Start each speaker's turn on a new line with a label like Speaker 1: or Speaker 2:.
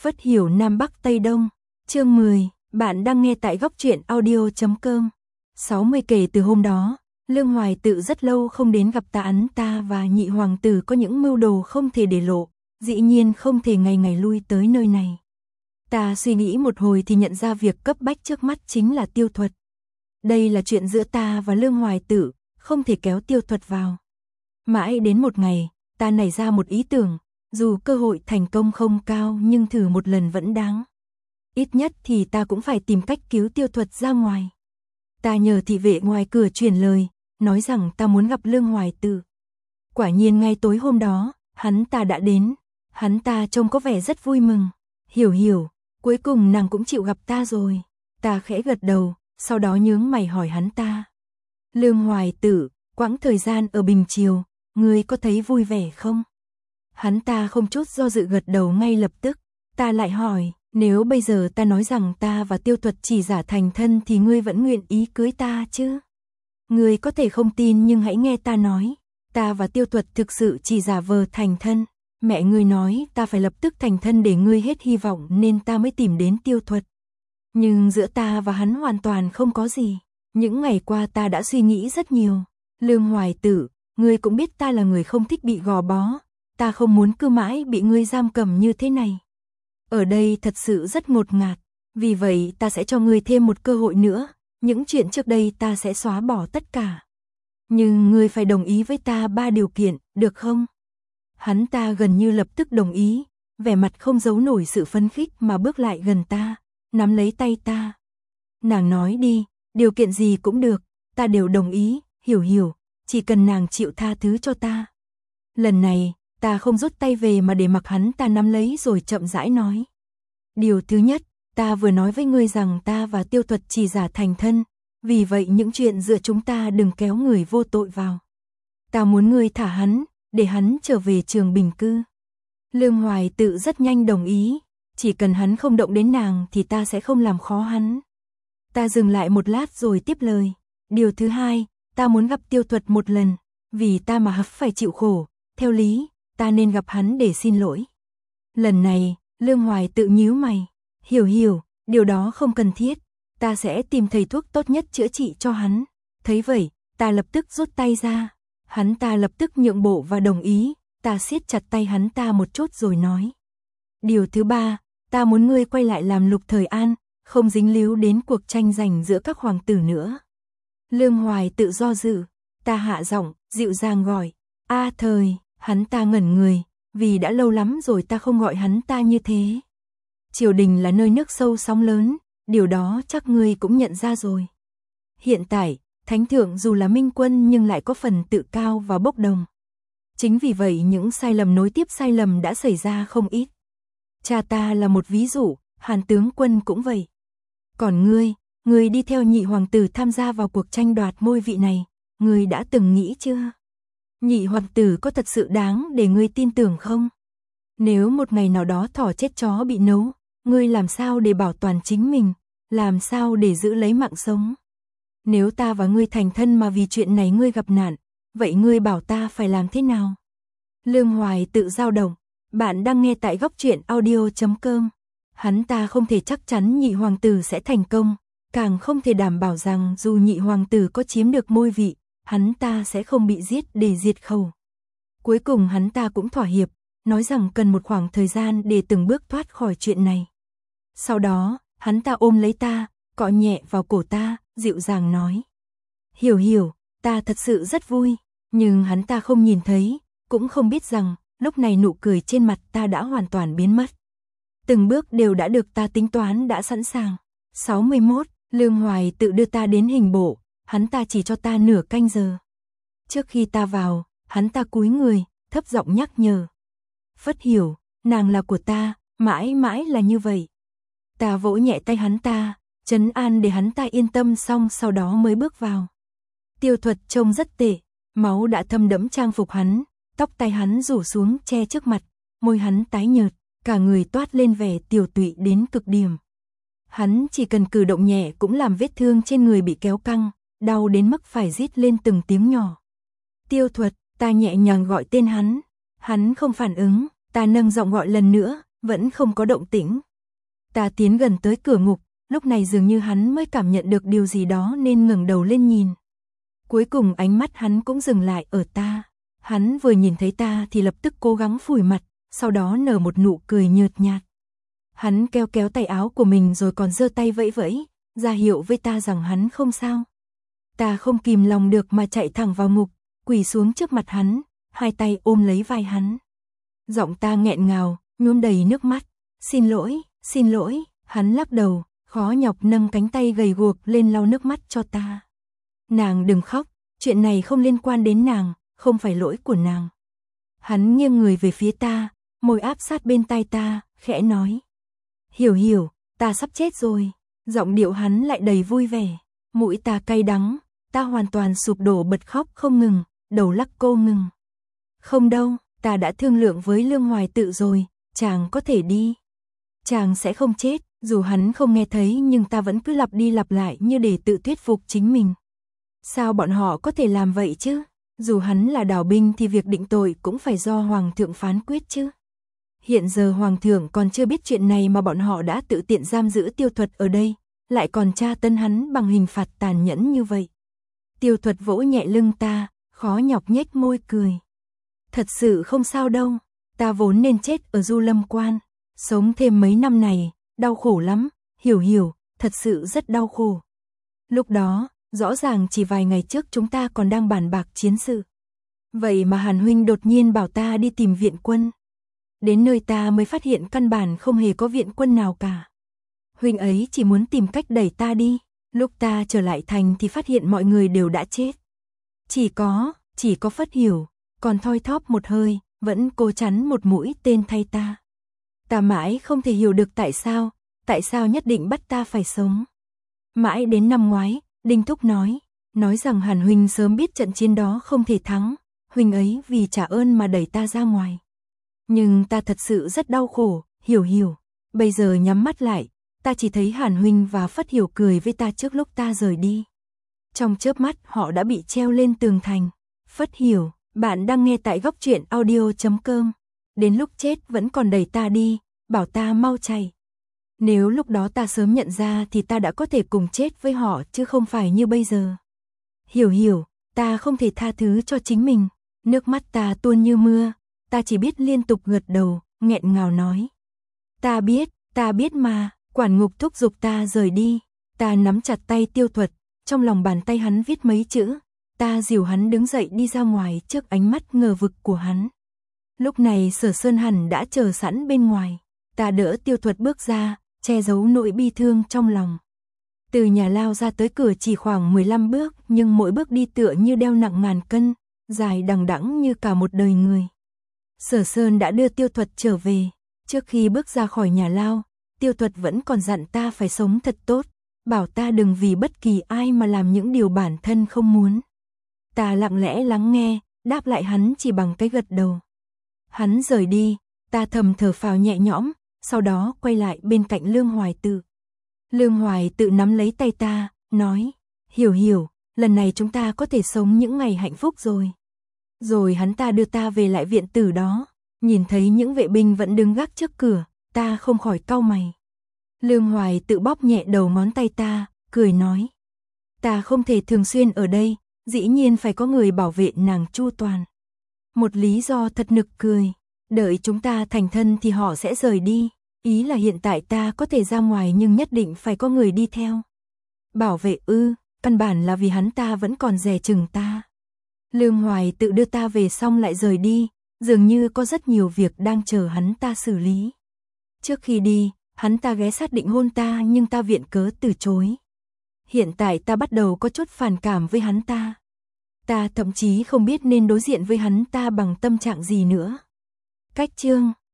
Speaker 1: Phất hiểu Nam Bắc Tây Đông. Chương 10, bạn đang nghe tại góc truyện audio.com. 60 kể từ hôm đó, Lương Hoài Tự rất lâu không đến gặp ta và nhị hoàng tử có những mưu đồ không thể để lộ, dĩ nhiên không thể ngày ngày lui tới nơi này. Ta suy nghĩ một hồi thì nhận ra việc cấp bách trước mắt chính là Tiêu Thuật. Đây là chuyện giữa ta và Lương Hoài Tự, không thể kéo Tiêu Thuật vào. Mãi đến một ngày, ta nảy ra một ý tưởng, dù cơ hội thành công không cao nhưng thử một lần vẫn đáng. Ít nhất thì ta cũng phải tìm cách cứu Tiêu Thuật ra ngoài. Ta nhờ thị vệ ngoài cửa truyền lời, nói rằng ta muốn gặp Lương Hoài Tự. Quả nhiên ngay tối hôm đó, hắn ta đã đến. Hắn ta trông có vẻ rất vui mừng. Hiểu, cuối cùng nàng cũng chịu gặp ta rồi. Ta khẽ gật đầu, sau đó nhướng mày hỏi hắn ta. Lương Hoài Tự, quãng thời gian ở Bình Triều, ngươi có thấy vui vẻ không? Hắn ta không chút do dự gật đầu ngay lập tức. Ta lại hỏi, nếu bây giờ ta nói rằng ta và Tiêu Thuật chỉ giả thành thân thì ngươi vẫn nguyện ý cưới ta chứ? Ngươi có thể không tin nhưng hãy nghe ta nói. Ta và Tiêu Thuật thực sự chỉ giả vờ thành thân. Mẹ ngươi nói ta phải lập tức thành thân để ngươi hết hy vọng nên ta mới tìm đến Tiêu Thuật. Nhưng giữa ta và hắn hoàn toàn không có gì. Những ngày qua ta đã suy nghĩ rất nhiều. Lương Hoài Tự, ngươi cũng biết ta là người không thích bị gò bó. Ta không muốn cứ mãi bị ngươi giam cầm như thế này. Ở đây thật sự rất ngột ngạt. Vì vậy ta sẽ cho ngươi thêm một cơ hội nữa. Những chuyện trước đây ta sẽ xóa bỏ tất cả. Nhưng ngươi phải đồng ý với ta 3 điều kiện, được không? Hắn ta gần như lập tức đồng ý. Vẻ mặt không giấu nổi sự phấn khích mà bước lại gần ta, nắm lấy tay ta. Nàng nói đi, điều kiện gì cũng được, ta đều đồng ý, hiểu, chỉ cần nàng chịu tha thứ cho ta. Lần này, ta không rút tay về mà để mặc hắn ta nắm lấy rồi chậm rãi nói. Điều thứ nhất, ta vừa nói với ngươi rằng ta và Tiêu Thuật chỉ giả thành thân, vì vậy những chuyện giữa chúng ta đừng kéo người vô tội vào. Ta muốn ngươi thả hắn, để hắn trở về Trường Bình cư. Lương Hoài Tự rất nhanh đồng ý, chỉ cần hắn không động đến nàng thì ta sẽ không làm khó hắn. Ta dừng lại một lát rồi tiếp lời. Điều thứ hai, ta muốn gặp Tiêu Thuật một lần, vì ta mà hấp phải chịu khổ, theo lý, ta nên gặp hắn để xin lỗi. Lần này, Lương Hoài Tự nhíu mày. Hiểu, điều đó không cần thiết, ta sẽ tìm thầy thuốc tốt nhất chữa trị cho hắn. Thấy vậy, ta lập tức rút tay ra. Hắn ta lập tức nhượng bộ và đồng ý, ta siết chặt tay hắn ta một chút rồi nói. Điều thứ ba, ta muốn ngươi quay lại làm Lục Thời An, không dính líu đến cuộc tranh giành giữa các hoàng tử nữa. Lương Hoài Tự do dự, ta hạ giọng, dịu dàng gọi. Thời, hắn ta ngẩn người, vì đã lâu lắm rồi ta không gọi hắn ta như thế. Triều đình là nơi nước sâu sóng lớn, điều đó chắc ngươi cũng nhận ra rồi. Hiện tại, Thánh thượng dù là minh quân nhưng lại có phần tự cao và bốc đồng. Chính vì vậy những sai lầm nối tiếp sai lầm đã xảy ra không ít. Cha ta là một ví dụ, Hàn tướng quân cũng vậy. Còn ngươi đi theo nhị hoàng tử tham gia vào cuộc tranh đoạt ngôi vị này, ngươi đã từng nghĩ chưa? Nhị hoàng tử có thật sự đáng để ngươi tin tưởng không? Nếu một ngày nào đó thỏ chết chó bị nấu, ngươi làm sao để bảo toàn chính mình, làm sao để giữ lấy mạng sống? Nếu ta và ngươi thành thân mà vì chuyện này ngươi gặp nạn, vậy ngươi bảo ta phải làm thế nào? Lương Hoài Tự dao động, bạn đang nghe tại góc truyện audio.com. Hắn ta không thể chắc chắn nhị hoàng tử sẽ thành công, càng không thể đảm bảo rằng dù nhị hoàng tử có chiếm được ngôi vị, hắn ta sẽ không bị giết để diệt khẩu. Cuối cùng hắn ta cũng thỏa hiệp, nói rằng cần một khoảng thời gian để từng bước thoát khỏi chuyện này. Sau đó, hắn ta ôm lấy ta, cọ nhẹ vào cổ ta, dịu dàng nói. Hiểu, ta thật sự rất vui, nhưng hắn ta không nhìn thấy, cũng không biết rằng, lúc này nụ cười trên mặt ta đã hoàn toàn biến mất. Từng bước đều đã được ta tính toán đã sẵn sàng. 61, Lương Hoài Tự đưa ta đến hình bộ, hắn ta chỉ cho ta nửa canh giờ. Trước khi ta vào, hắn ta cúi người, thấp giọng nhắc nhở. Phất hiểu, nàng là của ta, mãi mãi là như vậy. Ta vỗ nhẹ tay hắn ta, trấn an để hắn ta yên tâm xong sau đó mới bước vào. Tiêu Thuật trông rất tệ, máu đã thâm đẫm trang phục hắn, tóc tai hắn rủ xuống che trước mặt, môi hắn tái nhợt, cả người toát lên vẻ tiều tụy đến cực điểm. Hắn chỉ cần cử động nhẹ cũng làm vết thương trên người bị kéo căng, đau đến mức phải rít lên từng tiếng nhỏ. Tiêu Thuật, ta nhẹ nhàng gọi tên hắn. Hắn không phản ứng, ta nâng giọng gọi lần nữa, vẫn không có động tĩnh. Ta tiến gần tới cửa ngục, lúc này dường như hắn mới cảm nhận được điều gì đó nên ngẩng đầu lên nhìn. Cuối cùng ánh mắt hắn cũng dừng lại ở ta. Hắn vừa nhìn thấy ta thì lập tức cố gắng phủi mặt, sau đó nở một nụ cười nhợt nhạt. Hắn kéo kéo tay áo của mình rồi còn giơ tay vẫy vẫy, ra hiệu với ta rằng hắn không sao. Ta không kìm lòng được mà chạy thẳng vào ngục, quỳ xuống trước mặt hắn, hai tay ôm lấy vai hắn. Giọng ta nghẹn ngào, nhuốm đầy nước mắt. Xin lỗi, hắn lắc đầu, khó nhọc nâng cánh tay gầy guộc lên lau nước mắt cho ta. Nàng đừng khóc, chuyện này không liên quan đến nàng, không phải lỗi của nàng. Hắn nghiêng người về phía ta, môi áp sát bên tai ta, khẽ nói. Hiểu, ta sắp chết rồi. Giọng điệu hắn lại đầy vui vẻ. Mũi ta cay đắng, ta hoàn toàn sụp đổ bật khóc không ngừng, đầu lắc cô ngừng. Không đâu, ta đã thương lượng với Lương Hoài Tự rồi, chàng có thể đi. Chàng sẽ không chết, dù hắn không nghe thấy nhưng ta vẫn cứ lặp đi lặp lại như để tự thuyết phục chính mình. Sao bọn họ có thể làm vậy chứ? Dù hắn là đào binh thì việc định tội cũng phải do Hoàng thượng phán quyết chứ. Hiện giờ Hoàng thượng còn chưa biết chuyện này mà bọn họ đã tự tiện giam giữ Tiêu Thuật ở đây, lại còn tra tấn hắn bằng hình phạt tàn nhẫn như vậy. Tiêu Thuật vỗ nhẹ lưng ta, khó nhọc nhếch môi cười. Thật sự không sao đâu, ta vốn nên chết ở Du Lâm Quan, sống thêm mấy năm này, đau khổ lắm, hiểu, thật sự rất đau khổ. Lúc đó, rõ ràng chỉ vài ngày trước chúng ta còn đang bàn bạc chiến sự. Vậy mà Hàn huynh đột nhiên bảo ta đi tìm viện quân. Đến nơi ta mới phát hiện căn bản không hề có viện quân nào cả. Huynh ấy chỉ muốn tìm cách đẩy ta đi. Lúc ta trở lại thành thì phát hiện mọi người đều đã chết. Chỉ có Phất Hiểu, còn thoi thóp một hơi, vẫn cố chắn một mũi tên thay ta. Ta mãi không thể hiểu được tại sao nhất định bắt ta phải sống. Mãi đến năm ngoái, Đinh Thúc nói rằng Hàn huynh sớm biết trận chiến đó không thể thắng, huynh ấy vì trả ơn mà đẩy ta ra ngoài. Nhưng ta thật sự rất đau khổ, hiểu. Bây giờ nhắm mắt lại, ta chỉ thấy Hàn huynh và Phất Hiểu cười với ta trước lúc ta rời đi. Trong chớp mắt họ đã bị treo lên tường thành. Phất Hiểu, bạn đang nghe tại Góc Truyện Audio.com. Đến lúc chết vẫn còn đẩy ta đi, bảo ta mau chạy. Nếu lúc đó ta sớm nhận ra thì ta đã có thể cùng chết với họ chứ không phải như bây giờ. Hiểu, ta không thể tha thứ cho chính mình. Nước mắt ta tuôn như mưa, ta chỉ biết liên tục gật đầu, nghẹn ngào nói. Ta biết mà, quản ngục thúc giục ta rời đi. Ta nắm chặt tay Tiêu Thuật, trong lòng bàn tay hắn viết mấy chữ. Ta dìu hắn đứng dậy đi ra ngoài trước ánh mắt ngờ vực của hắn. Lúc này Sở Sơn hẳn đã chờ sẵn bên ngoài. Ta đỡ Tiêu Thuật bước ra, che giấu nỗi bi thương trong lòng. Từ nhà lao ra tới cửa chỉ khoảng 15 bước, nhưng mỗi bước đi tựa như đeo nặng ngàn cân, dài đằng đẵng như cả một đời người. Sở Sơn đã đưa Tiêu Thuật trở về. Trước khi bước ra khỏi nhà lao, Tiêu Thuật vẫn còn dặn ta phải sống thật tốt, bảo ta đừng vì bất kỳ ai mà làm những điều bản thân không muốn. Ta lặng lẽ lắng nghe, đáp lại hắn chỉ bằng cái gật đầu. Hắn rời đi, ta thầm thở phào nhẹ nhõm, sau đó quay lại bên cạnh Lương Hoài Tự. Lương Hoài Tự nắm lấy tay ta, nói, hiểu, lần này chúng ta có thể sống những ngày hạnh phúc rồi. Rồi hắn ta đưa ta về lại viện tử đó, nhìn thấy những vệ binh vẫn đứng gác trước cửa, ta không khỏi cau mày. Lương Hoài Tự bóp nhẹ đầu ngón tay ta, cười nói, ta không thể thường xuyên ở đây, dĩ nhiên phải có người bảo vệ nàng chu toàn. Một lý do thật nực cười, đợi chúng ta thành thân thì họ sẽ rời đi, ý là hiện tại ta có thể ra ngoài nhưng nhất định phải có người đi theo. Bảo vệ căn bản là vì hắn ta vẫn còn dè chừng ta. Lương Hoài Tự đưa ta về xong lại rời đi, dường như có rất nhiều việc đang chờ hắn ta xử lý. Trước khi đi, hắn ta ghé sát định hôn ta nhưng ta viện cớ từ chối. Hiện tại ta bắt đầu có chút phản cảm với hắn ta. Ta thậm chí không biết nên đối diện với hắn ta bằng tâm trạng gì nữa. Cách chương